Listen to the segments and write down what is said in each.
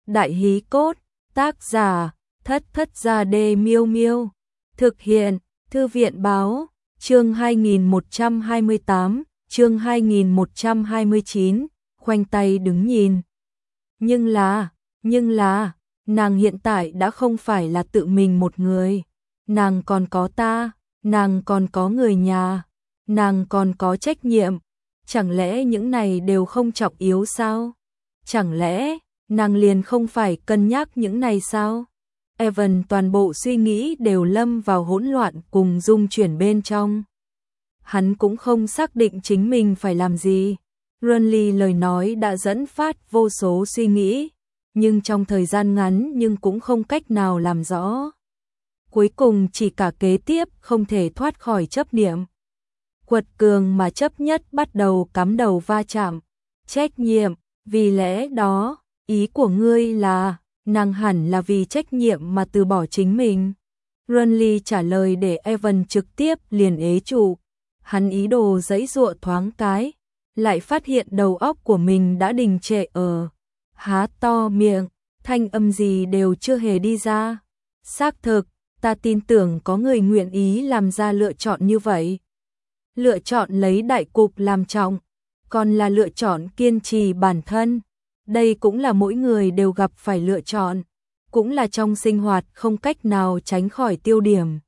Đại hí cốt, tác giả, Thất Thất Gia Đê Miêu Miêu. Thực hiện, Thư viện báo, chương 2128, chương 2129, khoanh tay đứng nhìn. Nhưng là, nàng hiện tại đã không phải là tự mình một người. Nàng còn có ta, nàng còn có người nhà, nàng còn có trách nhiệm. Chẳng lẽ những này đều không trọng yếu sao? Chẳng lẽ nàng liền không phải cân nhắc những này sao? Evan toàn bộ suy nghĩ đều lâm vào hỗn loạn cùng dung chuyển bên trong. Hắn cũng không xác định chính mình phải làm gì. Runley lời nói đã dẫn phát vô số suy nghĩ, nhưng trong thời gian ngắn nhưng cũng không cách nào làm rõ. Cuối cùng chỉ cả kế tiếp không thể thoát khỏi chấp niệm. Quật cường mà chấp nhất bắt đầu cắm đầu va chạm. Trách nhiệm, vì lẽ đó, ý của ngươi là, nàng hẳn là vì trách nhiệm mà từ bỏ chính mình. Runley trả lời để Evan trực tiếp liền ế trụ. Hắn ý đồ giãy giụa thoáng cái, lại phát hiện đầu óc của mình đã đình trệ ở. Há to miệng, thanh âm gì đều chưa hề đi ra. Xác thực, ta tin tưởng có người nguyện ý làm ra lựa chọn như vậy. Lựa chọn lấy đại cục làm trọng, còn là lựa chọn kiên trì bản thân. Đây cũng là mỗi người đều gặp phải lựa chọn, cũng là trong sinh hoạt không cách nào tránh khỏi tiêu điểm.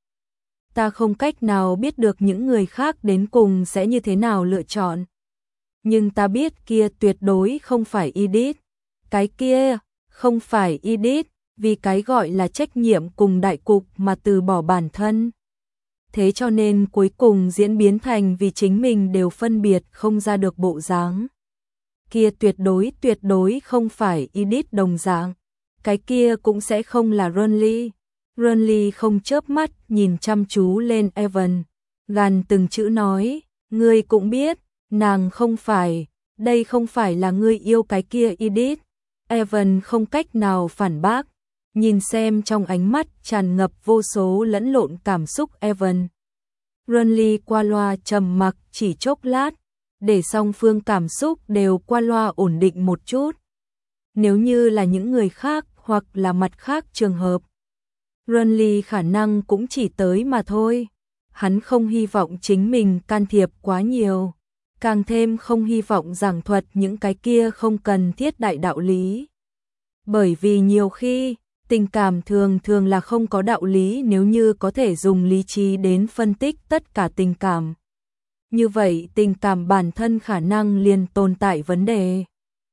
Ta không cách nào biết được những người khác đến cùng sẽ như thế nào lựa chọn. Nhưng ta biết kia tuyệt đối không phải Edith. Cái kia không phải Edith, vì cái gọi là trách nhiệm cùng đại cục mà từ bỏ bản thân. Thế cho nên cuối cùng diễn biến thành vì chính mình đều phân biệt không ra được bộ dáng. Kia tuyệt đối không phải Edith đồng dạng. Cái kia cũng sẽ không là Runley. Runley không chớp mắt nhìn chăm chú lên Evan, gàn từng chữ nói, ngươi cũng biết, nàng không phải, đây không phải là ngươi yêu cái kia Edith. Evan không cách nào phản bác, nhìn xem trong ánh mắt tràn ngập vô số lẫn lộn cảm xúc Evan. Runley qua loa trầm mặc chỉ chốc lát, để song phương cảm xúc đều qua loa ổn định một chút. Nếu như là những người khác hoặc là mặt khác trường hợp, Runley khả năng cũng chỉ tới mà thôi. Hắn không hy vọng chính mình can thiệp quá nhiều, càng thêm không hy vọng giảng thuật những cái kia không cần thiết đại đạo lý. Bởi vì nhiều khi, tình cảm thường là không có đạo lý nếu như có thể dùng lý trí đến phân tích tất cả tình cảm. Như vậy tình cảm bản thân khả năng liền tồn tại vấn đề.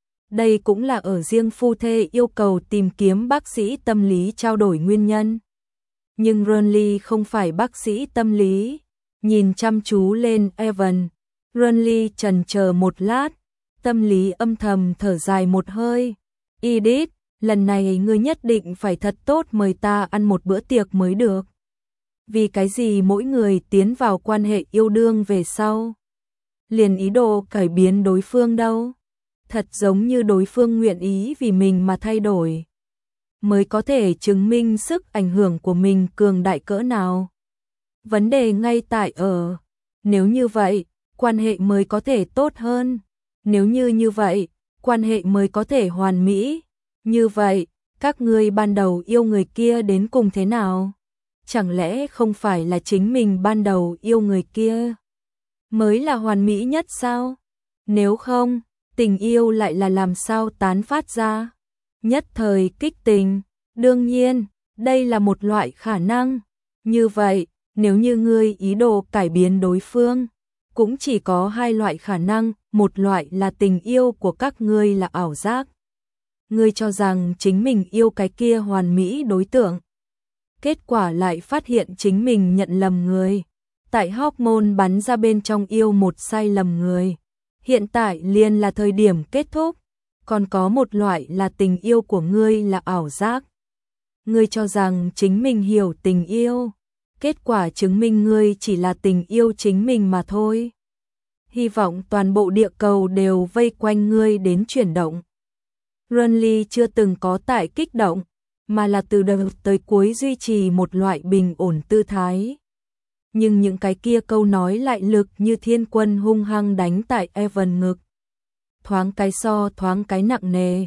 Đây cũng là ở riêng phu thê yêu cầu tìm kiếm bác sĩ tâm lý trao đổi nguyên nhân. Nhưng Runley không phải bác sĩ tâm lý. Nhìn chăm chú lên Evan, Runley chần chờ một lát, tâm lý âm thầm thở dài một hơi. Edith, lần này ngươi nhất định phải thật tốt mời ta ăn một bữa tiệc mới được. Vì cái gì mỗi người tiến vào quan hệ yêu đương về sau liền ý đồ cải biến đối phương đâu? Thật giống như đối phương nguyện ý vì mình mà thay đổi, mới có thể chứng minh sức ảnh hưởng của mình cường đại cỡ nào. Vấn đề ngay tại ở, nếu như vậy, quan hệ mới có thể tốt hơn. Nếu như vậy, quan hệ mới có thể hoàn mỹ. Như vậy, các ngươi ban đầu yêu người kia đến cùng thế nào? Chẳng lẽ không phải là chính mình ban đầu yêu người kia mới là hoàn mỹ nhất sao? Nếu không, tình yêu lại là làm sao tán phát ra? Nhất thời kích tình, đương nhiên, đây là một loại khả năng. Như vậy, nếu như ngươi ý đồ cải biến đối phương, cũng chỉ có hai loại khả năng, một loại là tình yêu của các ngươi là ảo giác. Ngươi cho rằng chính mình yêu cái kia hoàn mỹ đối tượng, kết quả lại phát hiện chính mình nhận lầm người. Tại hormone bắn ra bên trong yêu một sai lầm người. Hiện tại liền là thời điểm kết thúc. Còn có một loại là tình yêu của ngươi là ảo giác. Ngươi cho rằng chính mình hiểu tình yêu, kết quả chứng minh ngươi chỉ là tình yêu chính mình mà thôi. Hy vọng toàn bộ địa cầu đều vây quanh ngươi đến chuyển động. Runley chưa từng có tại kích động, mà là từ đầu tới cuối duy trì một loại bình ổn tư thái. Nhưng những cái kia câu nói lại lực như thiên quân hung hăng đánh tại Evan ngực. Thoáng cái so thoáng cái nặng nề.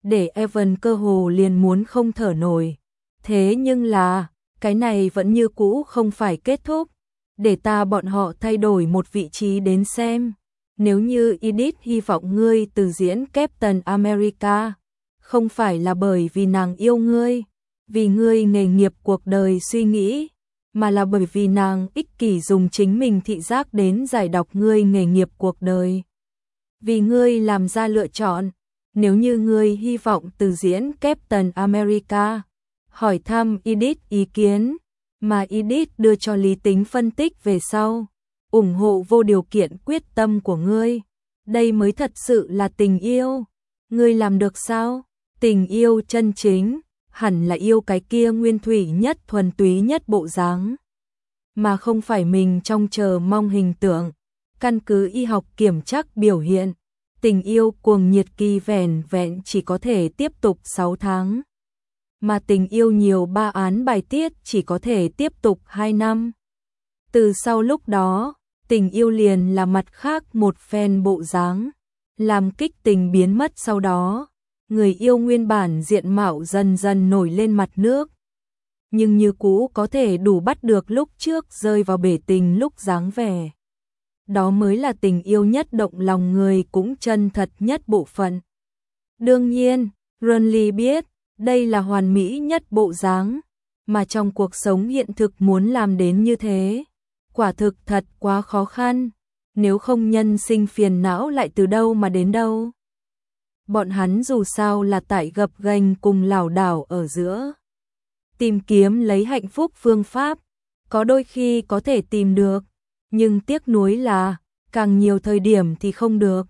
để Evan cơ hồ liền muốn không thở nổi. Thế nhưng là, cái này vẫn như cũ không phải kết thúc. Để ta bọn họ thay đổi một vị trí đến xem. Nếu như Edith hy vọng ngươi từ diễn Captain America, không phải là bởi vì nàng yêu ngươi, vì ngươi nghề nghiệp cuộc đời suy nghĩ, mà là bởi vì nàng ích kỷ dùng chính mình thị giác đến giải đọc ngươi nghề nghiệp cuộc đời. Vì ngươi làm ra lựa chọn, nếu như ngươi hy vọng từ diễn Captain America, hỏi thăm Edith ý kiến, mà Edith đưa cho lý tính phân tích về sau, ủng hộ vô điều kiện quyết tâm của ngươi. Đây mới thật sự là tình yêu. Ngươi làm được sao? Tình yêu chân chính, hẳn là yêu cái kia nguyên thủy nhất thuần túy nhất bộ dáng, mà không phải mình trong chờ mong hình tượng. Căn cứ y học kiểm trắc biểu hiện, tình yêu cuồng nhiệt kỳ vẻn vẹn chỉ có thể tiếp tục 6 tháng. Mà tình yêu nhiều ba án bài tiết chỉ có thể tiếp tục 2 năm. Từ sau lúc đó, tình yêu liền là mặt khác một phen bộ dáng, làm kích tình biến mất sau đó. Người yêu nguyên bản diện mạo dần dần nổi lên mặt nước. Nhưng như cũ có thể đủ bắt được lúc trước rơi vào bể tình lúc dáng vẻ. Đó mới là tình yêu nhất động lòng người cũng chân thật nhất bộ phận. Đương nhiên, Renly biết, đây là hoàn mỹ nhất bộ dáng, mà trong cuộc sống hiện thực muốn làm đến như thế, quả thực thật quá khó khăn, nếu không nhân sinh phiền não lại từ đâu mà đến đâu. Bọn hắn dù sao là tại gập ghềnh cùng lảo đảo ở giữa. Tìm kiếm lấy hạnh phúc phương pháp, có đôi khi có thể tìm được, nhưng tiếc nuối là, càng nhiều thời điểm thì không được.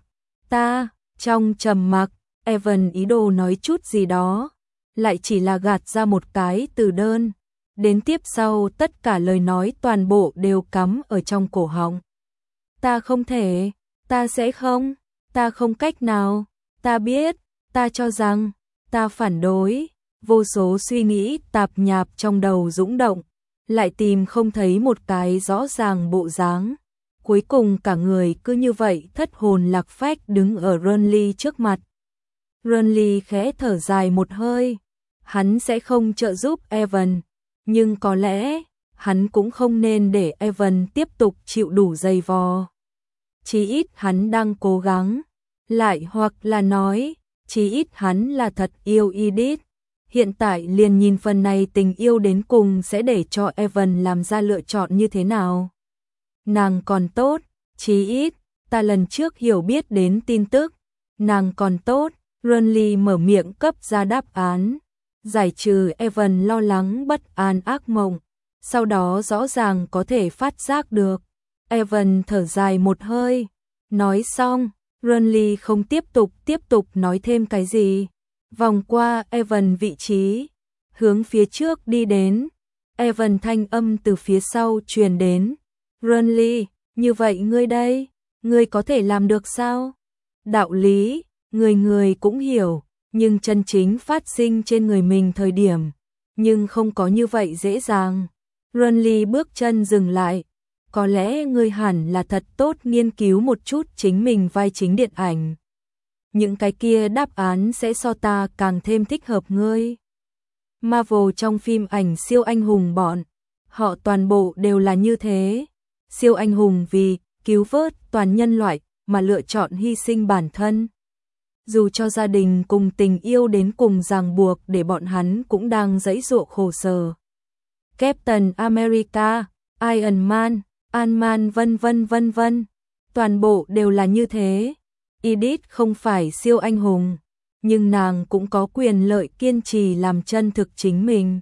Trong trầm mặc, Evan ý đồ nói chút gì đó, lại chỉ là gạt ra một cái từ đơn. Đến tiếp sau tất cả lời nói toàn bộ đều cắm ở trong cổ họng. Ta không thể, ta sẽ không, ta không cách nào, ta biết, ta cho rằng, ta phản đối. Vô số suy nghĩ tạp nhạp trong đầu dũng động, lại tìm không thấy một cái rõ ràng bộ dáng. Cuối cùng cả người cứ như vậy thất hồn lạc phách đứng ở Renly trước mặt. Renly khẽ thở dài một hơi, hắn sẽ không trợ giúp Evan, nhưng có lẽ hắn cũng không nên để Evan tiếp tục chịu đủ dày vò. Chí ít hắn đang cố gắng, lại hoặc là nói, chí ít hắn là thật yêu Edith. Hiện tại liền nhìn phần này tình yêu đến cùng sẽ để cho Evan làm ra lựa chọn như thế nào. Nàng còn tốt, chí ít, ta lần trước hiểu biết đến tin tức, nàng còn tốt. Renly mở miệng cấp ra đáp án, giải trừ Evan lo lắng bất an ác mộng, sau đó rõ ràng có thể phát giác được. Evan thở dài một hơi, nói xong, Renly không tiếp tục nói thêm cái gì. Vòng qua Evan vị trí, hướng phía trước đi đến. Evan thanh âm từ phía sau truyền đến. Renly, như vậy ngươi đây, ngươi có thể làm được sao? Đạo lý, người cũng hiểu, nhưng chân chính phát sinh trên người mình thời điểm, nhưng không có như vậy dễ dàng. Renly bước chân dừng lại. Có lẽ ngươi hẳn là thật tốt nghiên cứu một chút chính mình vai chính điện ảnh. Những cái kia đáp án sẽ so ta càng thêm thích hợp ngươi. Marvel trong phim ảnh siêu anh hùng bọn, họ toàn bộ đều là như thế. Siêu anh hùng vì cứu vớt toàn nhân loại mà lựa chọn hy sinh bản thân. Dù cho gia đình cùng tình yêu đến cùng ràng buộc để bọn hắn cũng đang giãy giụa khổ sở. Captain America, Iron Man, Ant-Man vân vân, toàn bộ đều là như thế. Edith không phải siêu anh hùng, nhưng nàng cũng có quyền lợi kiên trì làm chân thực chính mình.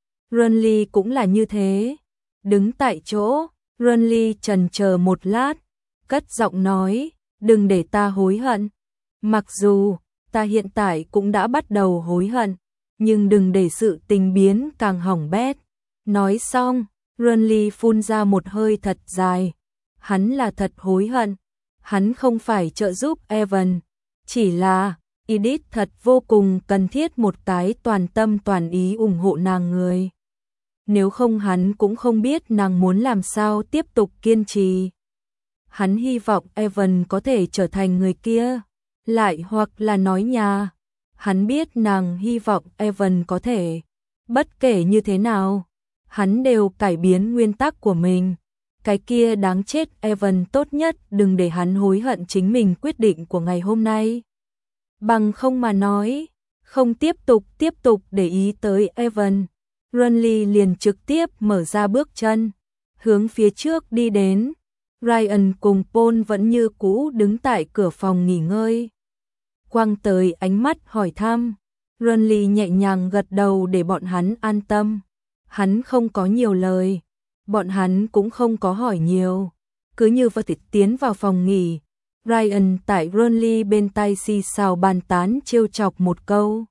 Renly cũng là như thế. Đứng tại chỗ, Renly chần chờ một lát, cất giọng nói, đừng để ta hối hận. Mặc dù, ta hiện tại cũng đã bắt đầu hối hận, nhưng đừng để sự tình biến càng hỏng bét. Nói xong, Renly phun ra một hơi thật dài. Hắn là thật hối hận. Hắn không phải trợ giúp Evan, chỉ là Edith thật vô cùng cần thiết một cái toàn tâm toàn ý ủng hộ nàng người. Nếu không hắn cũng không biết nàng muốn làm sao tiếp tục kiên trì. Hắn hy vọng Evan có thể trở thành người kia, lại hoặc là nói nhà. Hắn biết nàng hy vọng Evan có thể, bất kể như thế nào, hắn đều cải biến nguyên tắc của mình. Cái kia đáng chết Evan, tốt nhất đừng để hắn hối hận chính mình quyết định của ngày hôm nay. Bằng không mà nói, không tiếp tục để ý tới Evan, Renly liền trực tiếp mở ra bước chân, hướng phía trước đi đến. Ryan cùng Paul vẫn như cũ đứng tại cửa phòng nghỉ ngơi. Quang tới ánh mắt hỏi thăm, Renly nhẹ nhàng gật đầu để bọn hắn an tâm. Hắn không có nhiều lời, bọn hắn cũng không có hỏi nhiều. Cứ như vậy tiến vào phòng nghỉ, Ryan tại Renly bên tai xì xào bàn tán trêu chọc một câu.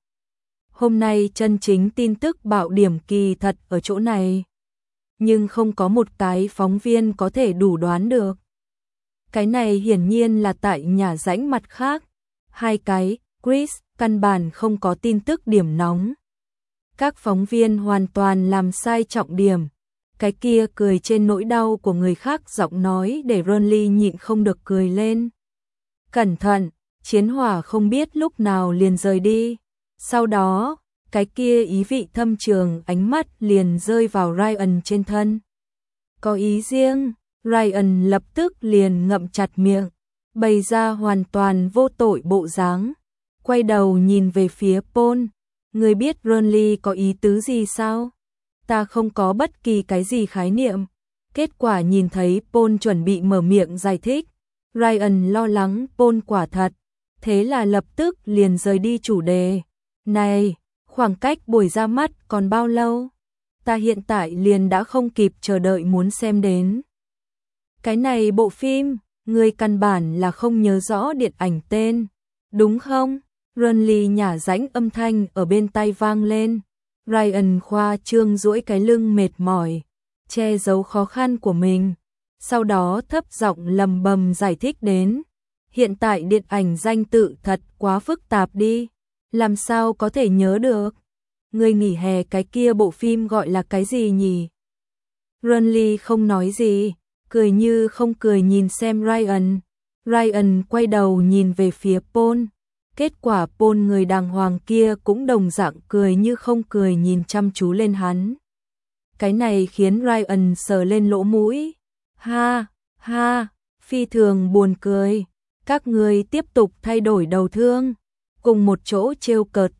Hôm nay chân chính tin tức bạo điểm kỳ thật ở chỗ này. Nhưng không có một cái phóng viên có thể đủ đoán được. Cái này hiển nhiên là tại nhà rãnh mặt khác. Hai cái, Chris, căn bản không có tin tức điểm nóng. Các phóng viên hoàn toàn làm sai trọng điểm. Cái kia cười trên nỗi đau của người khác giọng nói để Renly nhịn không được cười lên. Cẩn thận, chiến hỏa không biết lúc nào liền rời đi. Sau đó, cái kia ý vị thâm trường ánh mắt liền rơi vào Ryan trên thân. Có ý riêng, Ryan lập tức liền ngậm chặt miệng, bày ra hoàn toàn vô tội bộ dáng. Quay đầu nhìn về phía Paul, người biết Renly có ý tứ gì sao? Ta không có bất kỳ cái gì khái niệm. Kết quả nhìn thấy Paul chuẩn bị mở miệng giải thích, Ryan lo lắng Paul quả thật, thế là lập tức liền rời đi chủ đề. Này, khoảng cách buổi ra mắt còn bao lâu? Ta hiện tại liền đã không kịp chờ đợi muốn xem đến. Cái này bộ phim, người căn bản là không nhớ rõ điện ảnh tên, đúng không? Renly nhả rãnh âm thanh ở bên tai vang lên. Ryan khoa trương duỗi cái lưng mệt mỏi, che giấu khó khăn của mình. Sau đó thấp giọng lầm bầm giải thích đến. Hiện tại điện ảnh danh tự thật quá phức tạp đi. Làm sao có thể nhớ được? Người nghỉ hè cái kia bộ phim gọi là cái gì nhỉ? Renly không nói gì, cười như không cười nhìn xem Ryan. Ryan quay đầu nhìn về phía Paul. Kết quả Paul người đàng hoàng kia cũng đồng dạng cười như không cười nhìn chăm chú lên hắn. Cái này khiến Ryan sờ lên lỗ mũi. Ha, ha, phi thường buồn cười. Các người tiếp tục thay đổi đầu thương, cùng một chỗ trêu cợt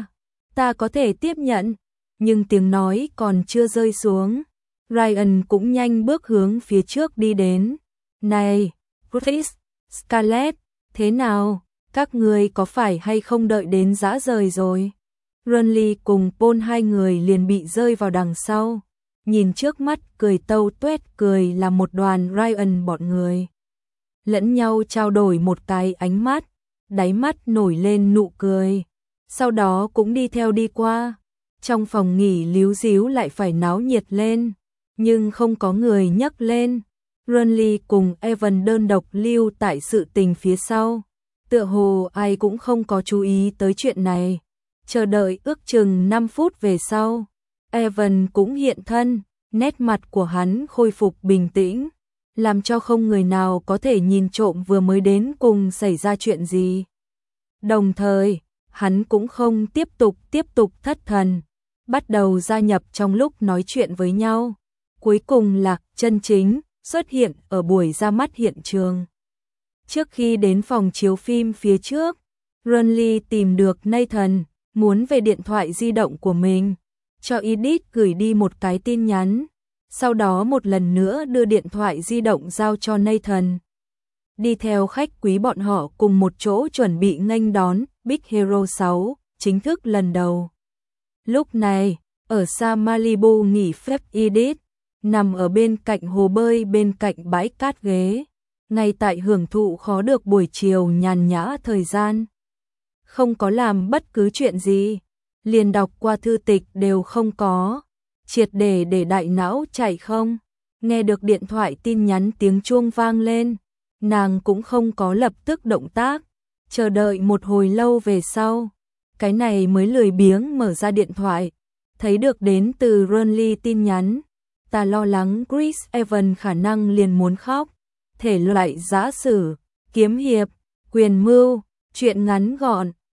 ta có thể tiếp nhận, nhưng tiếng nói còn chưa rơi xuống. Ryan cũng nhanh bước hướng phía trước đi đến. Này, Chris, Scarlett, thế nào? Các người có phải hay không đợi đến rã rời rồi? Renly cùng Paul hai người liền bị rơi vào đằng sau. Nhìn trước mắt cười tâu tuét cười là một đoàn Ryan bọn người. Lẫn nhau trao đổi một cái ánh mắt, đáy mắt nổi lên nụ cười. Sau đó cũng đi theo đi qua. Trong phòng nghỉ líu díu lại phải náo nhiệt lên, nhưng không có người nhắc lên. Renly cùng Evan đơn độc lưu tại sự tình phía sau. Tựa hồ ai cũng không có chú ý tới chuyện này. Chờ đợi ước chừng 5 phút về sau, Evan cũng hiện thân, nét mặt của hắn khôi phục bình tĩnh, làm cho không người nào có thể nhìn trộm vừa mới đến cùng xảy ra chuyện gì. Đồng thời, hắn cũng không tiếp tục thất thần, bắt đầu gia nhập trong lúc nói chuyện với nhau. Cuối cùng là chân chính xuất hiện ở buổi ra mắt hiện trường. Trước khi đến phòng chiếu phim phía trước, Renly tìm được Nathan, muốn về điện thoại di động của mình, cho Edith gửi đi một cái tin nhắn, sau đó một lần nữa đưa điện thoại di động giao cho Nathan. Đi theo khách quý bọn họ cùng một chỗ chuẩn bị nghênh đón Big Hero 6, chính thức lần đầu. Lúc này, ở xa Malibu nghỉ phép Edith, nằm ở bên cạnh hồ bơi bên cạnh bãi cát ghế, ngay tại hưởng thụ khó được buổi chiều nhàn nhã thời gian. Không có làm bất cứ chuyện gì, liền đọc qua thư tịch đều không có, triệt để đại não chạy không. Nghe được điện thoại tin nhắn tiếng chuông vang lên, nàng cũng không có lập tức động tác, chờ đợi một hồi lâu về sau, cái này mới lười biếng mở ra điện thoại, thấy được đến từ Renly tin nhắn. Ta lo lắng Chris Evans khả năng liền muốn khóc. Thể loại giã sử, kiếm hiệp, quyền mưu, chuyện ngắn gọn,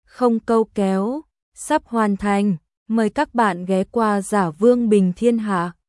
không câu kéo, sắp hoàn thành. Mời các bạn ghé qua Giả Vương Bình Thiên Hạ.